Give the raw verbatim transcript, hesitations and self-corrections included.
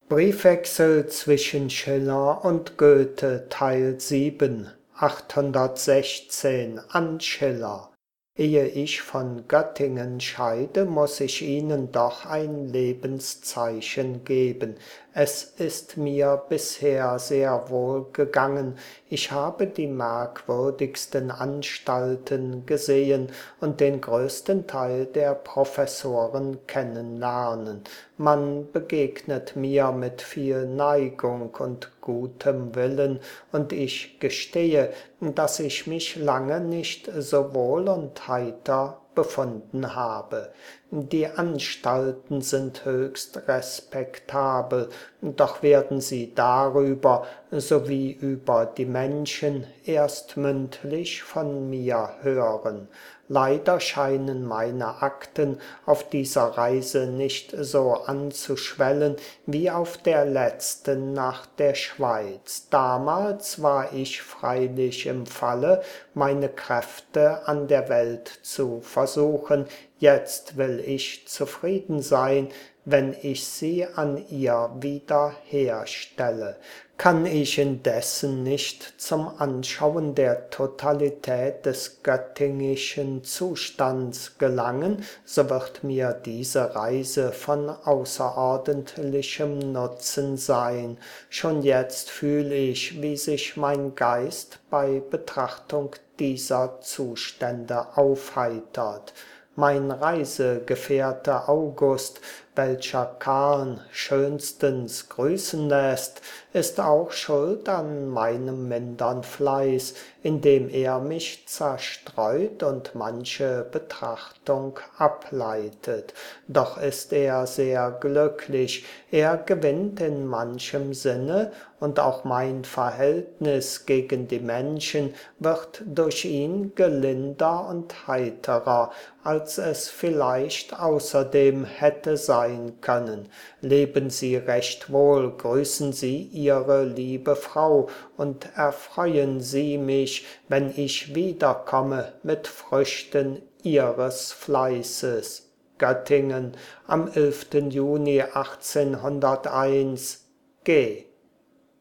Briefwechsel zwischen Schiller und Goethe Teil sieben, achthundertsechzehn an Schiller. Ehe ich von Göttingen scheide, muß ich Ihnen doch ein Lebenszeichen geben. Es ist mir bisher sehr wohl gegangen, ich habe die merkwürdigsten Anstalten gesehen und den größten Teil der Professoren kennenlernen. Man begegnet mir mit viel Neigung und gutem Willen, und ich gestehe, dass ich mich lange nicht so wohl und heiter befunden habe. Die Anstalten sind höchst respektabel, doch werden Sie darüber, sowie über die Menschen, erst mündlich von mir hören. Leider scheinen meine Akten auf dieser Reise nicht so anzuschwellen wie auf der letzten nach der Schweiz. Damals war ich freilich im Falle, meine Kräfte an der Welt zu versuchen. Jetzt will ich zufrieden sein, wenn ich sie an ihr wieder herstelle. Kann ich indessen nicht zum Anschauen der Totalität des göttingischen Zustands gelangen, so wird mir diese Reise von außerordentlichem Nutzen sein. Schon jetzt fühl ich, wie sich mein Geist bei Betrachtung dieser Zustände aufheitert. Mein Reisegefährte August, welcher Karln schönstens grüßen lässt, ist auch schuld an meinem mindern Fleiß, indem er mich zerstreut und manche Betrachtung ableitet. Doch ist er sehr glücklich, er gewinnt in manchem Sinne, und auch mein Verhältnis gegen die Menschen wird durch ihn gelinder und heiterer, als es vielleicht außerdem hätte sein können. Leben Sie recht wohl, grüßen Sie Ihre liebe Frau und erfreuen Sie mich, wenn ich wiederkomme mit Früchten Ihres Fleißes. Göttingen am elften Juni achtzehnhunderteins G